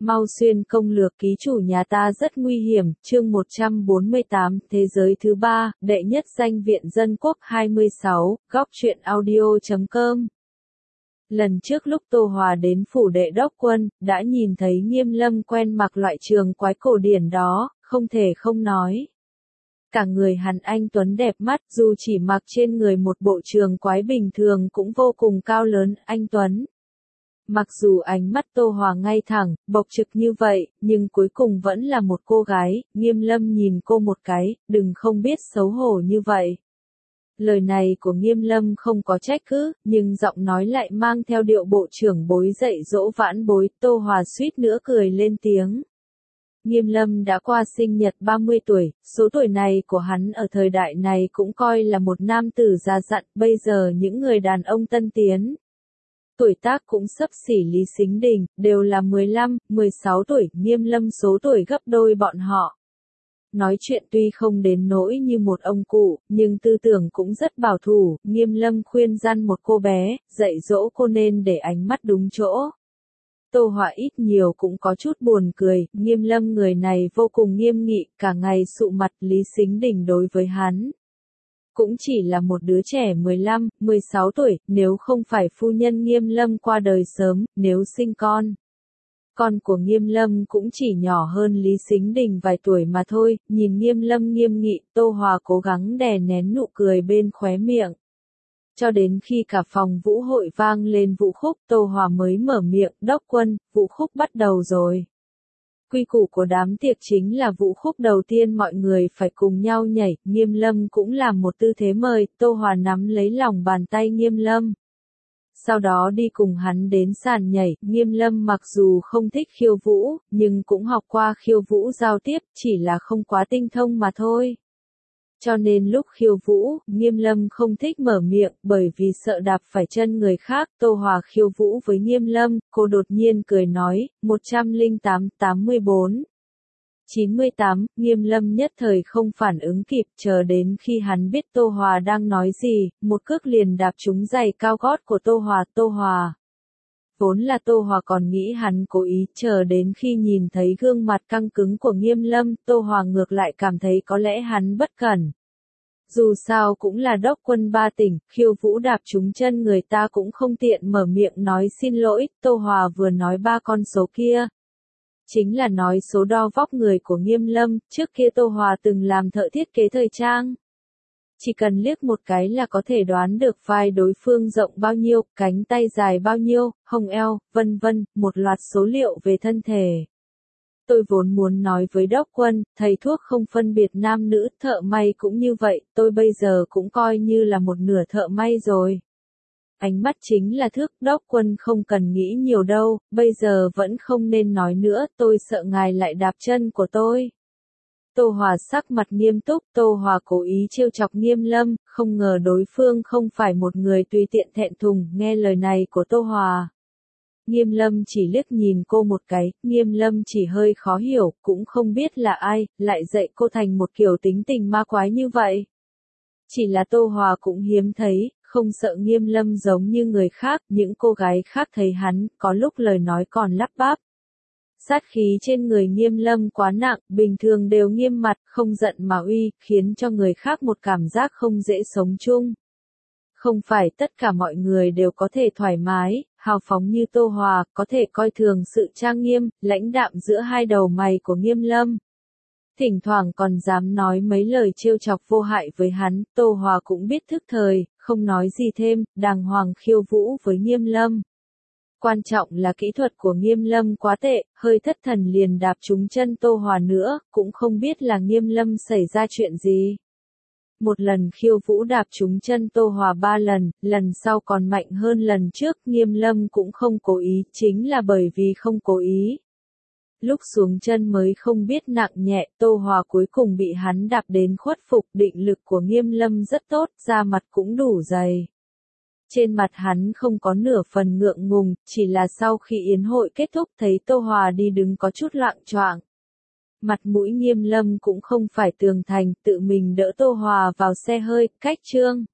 Mau xuyên công lược ký chủ nhà ta rất nguy hiểm, chương 148, thế giới thứ ba, đệ nhất danh viện dân quốc 26, góc truyện audio.com. Lần trước lúc Tô Hòa đến phủ đệ đốc quân, đã nhìn thấy Nghiêm Lâm quen mặc loại trường quái cổ điển đó, không thể không nói. Cả người hắn anh tuấn đẹp mắt, dù chỉ mặc trên người một bộ trường quái bình thường cũng vô cùng cao lớn, anh tuấn. Mặc dù ánh mắt Tô Hòa ngay thẳng, bộc trực như vậy, nhưng cuối cùng vẫn là một cô gái, Nghiêm Lâm nhìn cô một cái, đừng không biết xấu hổ như vậy. Lời này của Nghiêm Lâm không có trách cứ, nhưng giọng nói lại mang theo điệu bộ trưởng bối dạy dỗ vãn bối, Tô Hòa suýt nữa cười lên tiếng. Nghiêm Lâm đã qua sinh nhật 30 tuổi, số tuổi này của hắn ở thời đại này cũng coi là một nam tử già dặn, bây giờ những người đàn ông tân tiến. Tuổi tác cũng xấp xỉ Lý Sính Đình, đều là 15, 16 tuổi, Nghiêm Lâm số tuổi gấp đôi bọn họ. Nói chuyện tuy không đến nỗi như một ông cụ, nhưng tư tưởng cũng rất bảo thủ, Nghiêm Lâm khuyên răn một cô bé, dạy dỗ cô nên để ánh mắt đúng chỗ. Tô Hòa ít nhiều cũng có chút buồn cười, Nghiêm Lâm người này vô cùng nghiêm nghị, cả ngày sụ mặt, Lý Sính Đình đối với hắn cũng chỉ là một đứa trẻ 15, 16 tuổi, nếu không phải phu nhân Nghiêm Lâm qua đời sớm, nếu sinh con của Nghiêm Lâm cũng chỉ nhỏ hơn Lý Sính Đình vài tuổi mà thôi, nhìn Nghiêm Lâm nghiêm nghị, Tô Hòa cố gắng đè nén nụ cười bên khóe miệng. Cho đến khi cả phòng vũ hội vang lên vũ khúc, Tô Hòa mới mở miệng, đốc quân, vũ khúc bắt đầu rồi. Quy củ của đám tiệc chính là vũ khúc đầu tiên mọi người phải cùng nhau nhảy, Nghiêm Lâm cũng làm một tư thế mời, Tô Hòa nắm lấy lòng bàn tay Nghiêm Lâm. Sau đó đi cùng hắn đến sàn nhảy, Nghiêm Lâm mặc dù không thích khiêu vũ, nhưng cũng học qua khiêu vũ giao tiếp, chỉ là không quá tinh thông mà thôi. Cho nên lúc khiêu vũ, Nghiêm Lâm không thích mở miệng, bởi vì sợ đạp phải chân người khác. Tô Hòa khiêu vũ với Nghiêm Lâm, cô đột nhiên cười nói, 108, 84. 98, Nghiêm Lâm nhất thời không phản ứng kịp, chờ đến khi hắn biết Tô Hòa đang nói gì, một cước liền đạp trúng giày cao gót của Tô Hòa. Vốn là Tô Hòa còn nghĩ hắn cố ý, chờ đến khi nhìn thấy gương mặt căng cứng của Nghiêm Lâm, Tô Hòa ngược lại cảm thấy có lẽ hắn bất cẩn. Dù sao cũng là đốc quân ba tỉnh, khiêu vũ đạp trúng chân người ta cũng không tiện mở miệng nói xin lỗi, Tô Hòa vừa nói ba con số kia. Chính là nói số đo vóc người của Nghiêm Lâm, trước kia Tô Hòa từng làm thợ thiết kế thời trang. Chỉ cần liếc một cái là có thể đoán được vai đối phương rộng bao nhiêu, cánh tay dài bao nhiêu, hông eo, vân vân, một loạt số liệu về thân thể. Tôi vốn muốn nói với đốc quân, thầy thuốc không phân biệt nam nữ, thợ may cũng như vậy, tôi bây giờ cũng coi như là một nửa thợ may rồi. Ánh mắt chính là thước, đốc quân không cần nghĩ nhiều đâu, bây giờ vẫn không nên nói nữa, tôi sợ ngài lại đạp chân của tôi. Tô Hòa sắc mặt nghiêm túc, Tô Hòa cố ý trêu chọc Nghiêm Lâm, không ngờ đối phương không phải một người tùy tiện thẹn thùng, nghe lời này của Tô Hòa. Nghiêm Lâm chỉ liếc nhìn cô một cái, Nghiêm Lâm chỉ hơi khó hiểu, cũng không biết là ai, lại dạy cô thành một kiểu tính tình ma quái như vậy. Chỉ là Tô Hòa cũng hiếm thấy, không sợ Nghiêm Lâm giống như người khác, những cô gái khác thấy hắn, có lúc lời nói còn lắp bắp. Sát khí trên người Nghiêm Lâm quá nặng, bình thường đều nghiêm mặt, không giận mà uy, khiến cho người khác một cảm giác không dễ sống chung. Không phải tất cả mọi người đều có thể thoải mái, hào phóng như Tô Hòa, có thể coi thường sự trang nghiêm, lãnh đạm giữa hai đầu mày của Nghiêm Lâm. Thỉnh thoảng còn dám nói mấy lời trêu chọc vô hại với hắn, Tô Hòa cũng biết thức thời, không nói gì thêm, đàng hoàng khiêu vũ với Nghiêm Lâm. Quan trọng là kỹ thuật của Nghiêm Lâm quá tệ, hơi thất thần liền đạp trúng chân Tô Hòa nữa, cũng không biết là Nghiêm Lâm xảy ra chuyện gì. Một lần khiêu vũ đạp trúng chân Tô Hòa 3 lần, lần sau còn mạnh hơn lần trước, Nghiêm Lâm cũng không cố ý, chính là bởi vì không cố ý. Lúc xuống chân mới không biết nặng nhẹ, Tô Hòa cuối cùng bị hắn đạp đến khuất phục, định lực của Nghiêm Lâm rất tốt, da mặt cũng đủ dày. Trên mặt hắn không có nửa phần ngượng ngùng, chỉ là sau khi yến hội kết thúc thấy Tô Hòa đi đứng có chút loạng choạng. Mặt mũi Nghiêm Lâm cũng không phải tường thành, tự mình đỡ Tô Hòa vào xe hơi, cách trương.